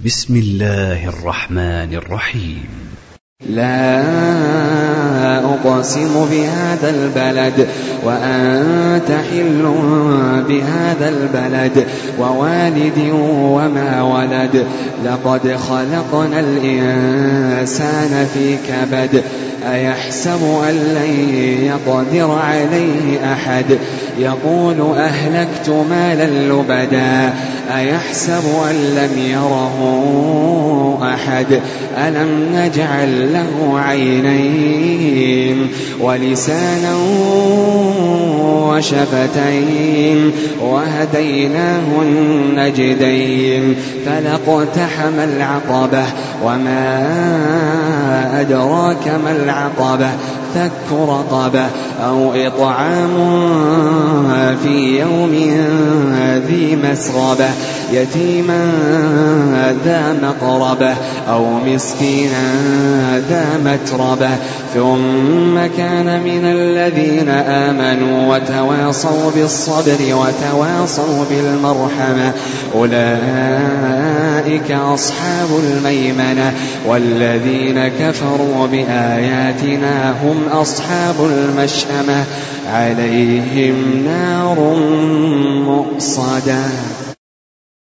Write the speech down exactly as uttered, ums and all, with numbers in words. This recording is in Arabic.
بسم الله الرحمن الرحيم. لا أقسم بهذا البلد وأنت حل بهذا البلد ووالد وما ولد لقد خلقنا الإنسان في كبد أيحسب أن لن يقدر عليه أحد يقول أهلكت مالا لبدا أيحسب أن لم يره أحد ألم نجعل له عينين ولسانا وشفتين وهديناه النجدين فلاقتحم العقبة وما أدراك ما العقبة فك رقبة أو إطعام في يوم ذي مسغبة يتيما ذا مقربة أو مسكينا ذا متربة ثم كان من الذين آمنوا وتواصوا بالصبر وتواصوا بالمرحمة أولئك أصحاب الميمنة والذين كفروا بآياتنا هم أصحاب المشأمة عليهم نار مؤصدة.